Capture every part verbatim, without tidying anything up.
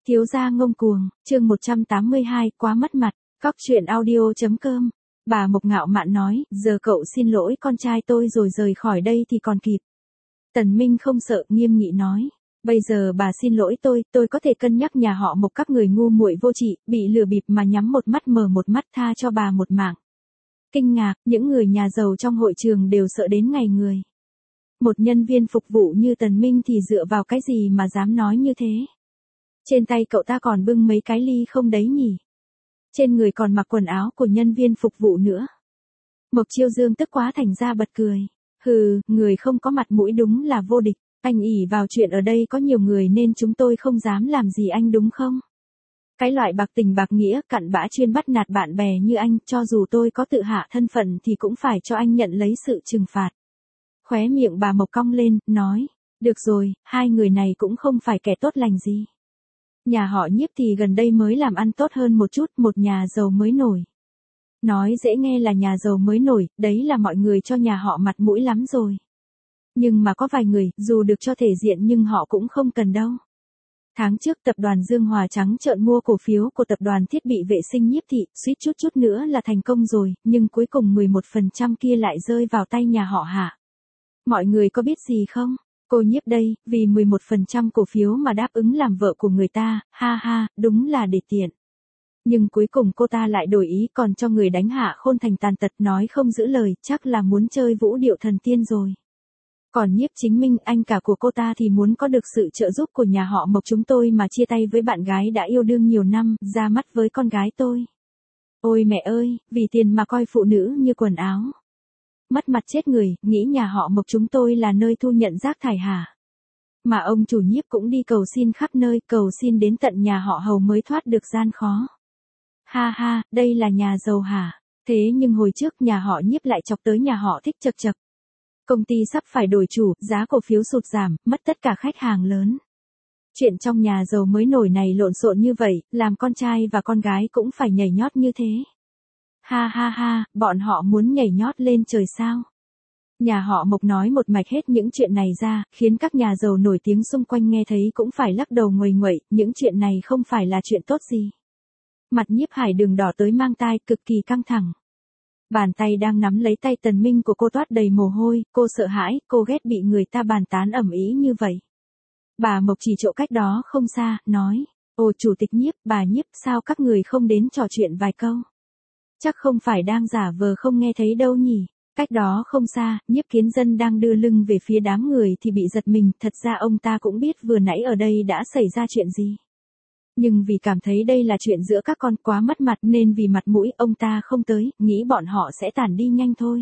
Thiếu gia ngông cuồng, chương một trăm tám mươi hai, quá mất mặt, cóc truyện audio.com. Bà Mộc ngạo mạn nói, giờ cậu xin lỗi con trai tôi rồi rời khỏi đây thì còn kịp. Tần Minh không sợ, nghiêm nghị nói. Bây giờ bà xin lỗi tôi, tôi có thể cân nhắc nhà họ Mộc các người ngu muội vô trị, bị lừa bịp mà nhắm một mắt mở một mắt, tha cho bà một mạng. Kinh ngạc, những người nhà giàu trong hội trường đều sợ đến ngày người. Một nhân viên phục vụ như Tần Minh thì dựa vào cái gì mà dám nói như thế? Trên tay cậu ta còn bưng mấy cái ly không đấy nhỉ? Trên người còn mặc quần áo của nhân viên phục vụ nữa. Mộc Chiêu Dương tức quá thành ra bật cười. Hừ, người không có mặt mũi đúng là vô địch. Anh ỷ vào chuyện ở đây có nhiều người nên chúng tôi không dám làm gì anh đúng không? Cái loại bạc tình bạc nghĩa cặn bã chuyên bắt nạt bạn bè như anh, cho dù tôi có tự hạ thân phận thì cũng phải cho anh nhận lấy sự trừng phạt. Khóe miệng bà Mộc cong lên, nói. Được rồi, hai người này cũng không phải kẻ tốt lành gì. Nhà họ Nhiếp thì gần đây mới làm ăn tốt hơn một chút, một nhà giàu mới nổi. Nói dễ nghe là nhà giàu mới nổi, đấy là mọi người cho nhà họ mặt mũi lắm rồi. Nhưng mà có vài người, dù được cho thể diện nhưng họ cũng không cần đâu. Tháng trước tập đoàn Dương Hòa trắng trợn mua cổ phiếu của tập đoàn thiết bị vệ sinh Nhiếp thị, suýt chút chút nữa là thành công rồi, nhưng cuối cùng mười một phần trăm kia lại rơi vào tay nhà họ Hạ. Mọi người có biết gì không? Cô Nhiếp đây, vì mười một phần trăm cổ phiếu mà đáp ứng làm vợ của người ta, ha ha, đúng là để tiện. Nhưng cuối cùng cô ta lại đổi ý còn cho người đánh Hạ Khôn thành tàn tật, nói không giữ lời, chắc là muốn chơi vũ điệu thần tiên rồi. Còn Nhiếp Chính Minh, anh cả của cô ta thì muốn có được sự trợ giúp của nhà họ Mộc chúng tôi mà chia tay với bạn gái đã yêu đương nhiều năm, ra mắt với con gái tôi. Ôi mẹ ơi, vì tiền mà coi phụ nữ như quần áo. Mất mặt chết người, nghĩ nhà họ Mộc chúng tôi là nơi thu nhận rác thải hả? Mà ông chủ Nhiếp cũng đi cầu xin khắp nơi, cầu xin đến tận nhà họ Hầu mới thoát được gian khó. Ha ha, đây là nhà giàu hả? Thế nhưng hồi trước nhà họ Nhiếp lại chọc tới nhà họ Thích chật chật. Công ty sắp phải đổi chủ, giá cổ phiếu sụt giảm, mất tất cả khách hàng lớn. Chuyện trong nhà giàu mới nổi này lộn xộn như vậy, làm con trai và con gái cũng phải nhảy nhót như thế. Ha ha ha, bọn họ muốn nhảy nhót lên trời sao? Nhà họ Mộc nói một mạch hết những chuyện này ra, khiến các nhà giàu nổi tiếng xung quanh nghe thấy cũng phải lắc đầu nguầy nguậy, những chuyện này không phải là chuyện tốt gì. Mặt Nhiếp Hải Đường đỏ tới mang tai, cực kỳ căng thẳng. Bàn tay đang nắm lấy tay Tần Minh của cô toát đầy mồ hôi, cô sợ hãi, cô ghét bị người ta bàn tán ầm ĩ như vậy. Bà Mộc chỉ chỗ cách đó không xa, nói, ồ chủ tịch Nhiếp, bà Nhiếp, sao các người không đến trò chuyện vài câu? Chắc không phải đang giả vờ không nghe thấy đâu nhỉ? Cách đó không xa, Nhiếp Kiến Dân đang đưa lưng về phía đám người thì bị giật mình, thật ra ông ta cũng biết vừa nãy ở đây đã xảy ra chuyện gì. Nhưng vì cảm thấy đây là chuyện giữa các con quá mất mặt nên vì mặt mũi ông ta không tới, nghĩ bọn họ sẽ tản đi nhanh thôi.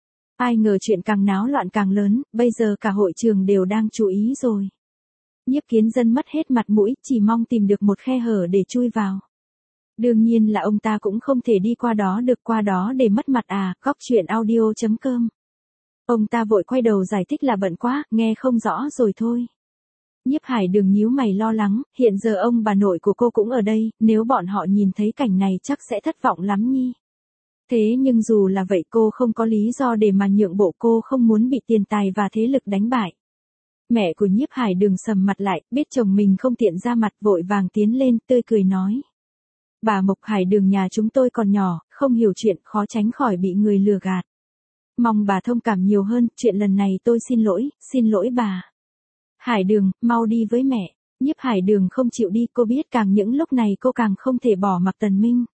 Ai ngờ chuyện càng náo loạn càng lớn, bây giờ cả hội trường đều đang chú ý rồi. Nhiếp Kiến Dân mất hết mặt mũi, chỉ mong tìm được một khe hở để chui vào. Đương nhiên là ông ta cũng không thể đi qua đó được, qua đó để mất mặt à, cóc truyện audio.com. Ông ta vội quay đầu giải thích là bận quá, nghe không rõ rồi thôi. Nhiếp Hải Đường nhíu mày lo lắng, hiện giờ ông bà nội của cô cũng ở đây, nếu bọn họ nhìn thấy cảnh này chắc sẽ thất vọng lắm nhi. Thế nhưng dù là vậy cô không có lý do để mà nhượng bộ, cô không muốn bị tiền tài và thế lực đánh bại. Mẹ của Nhiếp Hải Đường sầm mặt lại, biết chồng mình không tiện ra mặt, vội vàng tiến lên, tươi cười nói. Bà Mộc, Hải Đường nhà chúng tôi còn nhỏ, không hiểu chuyện, khó tránh khỏi bị người lừa gạt. Mong bà thông cảm nhiều hơn, chuyện lần này tôi xin lỗi, xin lỗi bà. Hải Đường, mau đi với mẹ. Nhiếp Hải Đường không chịu đi, cô biết càng những lúc này cô càng không thể bỏ mặc Tần Minh.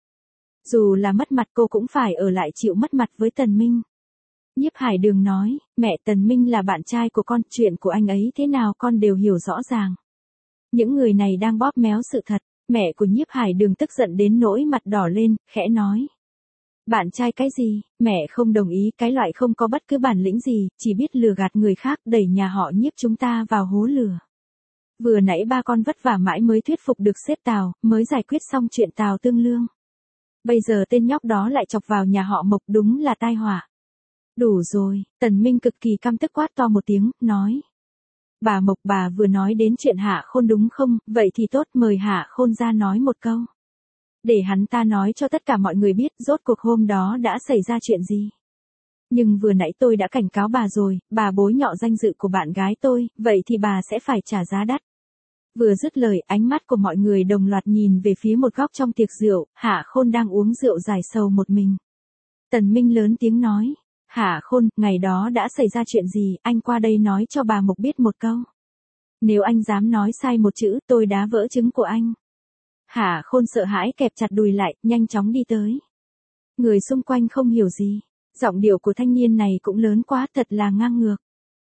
Dù là mất mặt cô cũng phải ở lại chịu mất mặt với Tần Minh. Nhiếp Hải Đường nói, mẹ, Tần Minh là bạn trai của con, chuyện của anh ấy thế nào con đều hiểu rõ ràng. Những người này đang bóp méo sự thật. Mẹ của Nhiếp Hải Đường tức giận đến nỗi mặt đỏ lên, khẽ nói. Bạn trai cái gì, mẹ không đồng ý, cái loại không có bất cứ bản lĩnh gì, chỉ biết lừa gạt người khác, đẩy nhà họ Nhiếp chúng ta vào hố lửa. Vừa nãy ba con vất vả mãi mới thuyết phục được sếp Tào, mới giải quyết xong chuyện Tào Tương Lương. Bây giờ tên nhóc đó lại chọc vào nhà họ Mộc, đúng là tai họa. Đủ rồi, Tần Minh cực kỳ căm tức quát to một tiếng, nói. Bà Mộc, bà vừa nói đến chuyện Hạ Khôn đúng không, vậy thì tốt, mời Hạ Khôn ra nói một câu. Để hắn ta nói cho tất cả mọi người biết rốt cuộc hôm đó đã xảy ra chuyện gì. Nhưng vừa nãy tôi đã cảnh cáo bà rồi, bà bối nhọ danh dự của bạn gái tôi, vậy thì bà sẽ phải trả giá đắt. Vừa dứt lời, ánh mắt của mọi người đồng loạt nhìn về phía một góc trong tiệc rượu, Hạ Khôn đang uống rượu giải sầu một mình. Tần Minh lớn tiếng nói, Hạ Khôn, ngày đó đã xảy ra chuyện gì, anh qua đây nói cho bà Mộc biết một câu. Nếu anh dám nói sai một chữ, tôi đá vỡ trứng của anh. Hạ Khôn sợ hãi kẹp chặt đùi lại, nhanh chóng đi tới. Người xung quanh không hiểu gì. Giọng điệu của thanh niên này cũng lớn quá, thật là ngang ngược.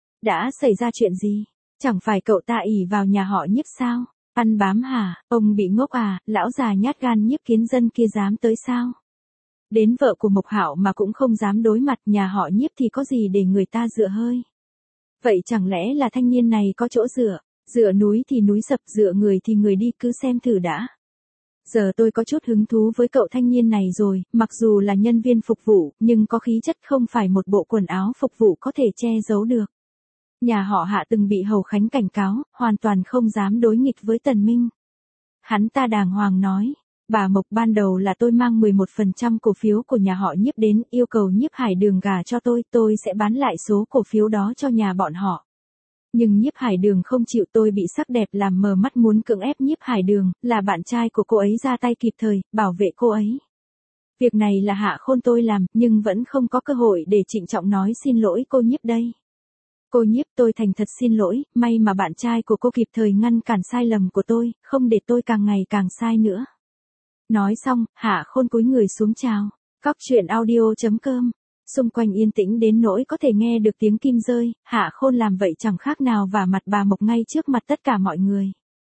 Đã xảy ra chuyện gì? Chẳng phải cậu ta ỷ vào nhà họ Nhiếp sao? Ăn bám hả? Ông bị ngốc à? Lão già nhát gan Nhiếp Kiến Dân kia dám tới sao? Đến vợ của Mộc Hạo mà cũng không dám đối mặt, nhà họ Nhiếp thì có gì để người ta dựa hơi? Vậy chẳng lẽ là thanh niên này có chỗ dựa? Dựa núi thì núi sập, dựa người thì người đi, cứ xem thử đã. Giờ tôi có chút hứng thú với cậu thanh niên này rồi, mặc dù là nhân viên phục vụ, nhưng có khí chất không phải một bộ quần áo phục vụ có thể che giấu được. Nhà họ Hạ từng bị Hầu Khánh cảnh cáo, hoàn toàn không dám đối nghịch với Tần Minh. Hắn ta đàng hoàng nói, bà Mộc, ban đầu là tôi mang mười một phần trăm cổ phiếu của nhà họ Nhiếp đến, yêu cầu Nhiếp Hải Đường gả cho tôi, tôi sẽ bán lại số cổ phiếu đó cho nhà bọn họ. Nhưng Nhiếp Hải Đường không chịu, tôi bị sắc đẹp làm mờ mắt muốn cưỡng ép Nhiếp Hải Đường, là bạn trai của cô ấy ra tay kịp thời, bảo vệ cô ấy. Việc này là Hạ Khôn tôi làm, nhưng vẫn không có cơ hội để trịnh trọng nói xin lỗi cô Nhiếp đây. Cô Nhiếp, tôi thành thật xin lỗi, may mà bạn trai của cô kịp thời ngăn cản sai lầm của tôi, không để tôi càng ngày càng sai nữa. Nói xong, Hạ Khôn cúi người xuống chào. Cóc truyện audio chấm com. Xung quanh yên tĩnh đến nỗi có thể nghe được tiếng kim rơi, Hạ Khôn làm vậy chẳng khác nào vả mặt bà Mộc ngay trước mặt tất cả mọi người.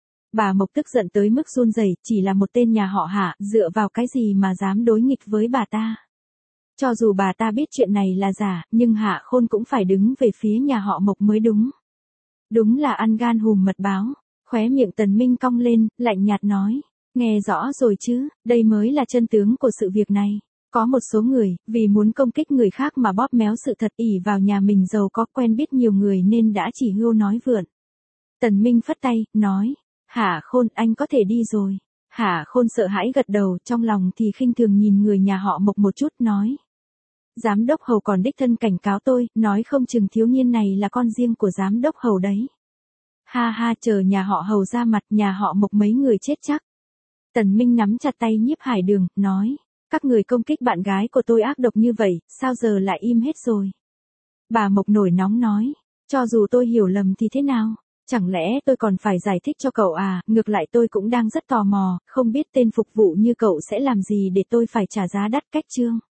Bà Mộc tức giận tới mức run rẩy, chỉ là một tên nhà họ Hạ, dựa vào cái gì mà dám đối nghịch với bà ta. Cho dù bà ta biết chuyện này là giả, nhưng Hạ Khôn cũng phải đứng về phía nhà họ Mộc mới đúng. Đúng là ăn gan hùm mật báo. Khóe miệng Tần Minh cong lên, lạnh nhạt nói, nghe rõ rồi chứ, đây mới là chân tướng của sự việc này. Có một số người, vì muốn công kích người khác mà bóp méo sự thật, ỷ vào nhà mình giàu có, quen biết nhiều người nên đã chỉ hưu nói vượn. Tần Minh phất tay, nói, Hạ Khôn, anh có thể đi rồi. Hạ Khôn sợ hãi gật đầu, trong lòng thì khinh thường nhìn người nhà họ Mộc một chút, nói. Giám đốc Hầu còn đích thân cảnh cáo tôi, nói không chừng thiếu niên này là con riêng của giám đốc Hầu đấy. Ha ha, chờ nhà họ Hầu ra mặt, nhà họ Mộc mấy người chết chắc. Tần Minh nắm chặt tay Nhiếp Hải Đường, nói. Các người công kích bạn gái của tôi ác độc như vậy, sao giờ lại im hết rồi? Bà Mộc nổi nóng nói, cho dù tôi hiểu lầm thì thế nào? Chẳng lẽ tôi còn phải giải thích cho cậu à? Ngược lại tôi cũng đang rất tò mò, không biết tên phục vụ như cậu sẽ làm gì để tôi phải trả giá đắt cách chương.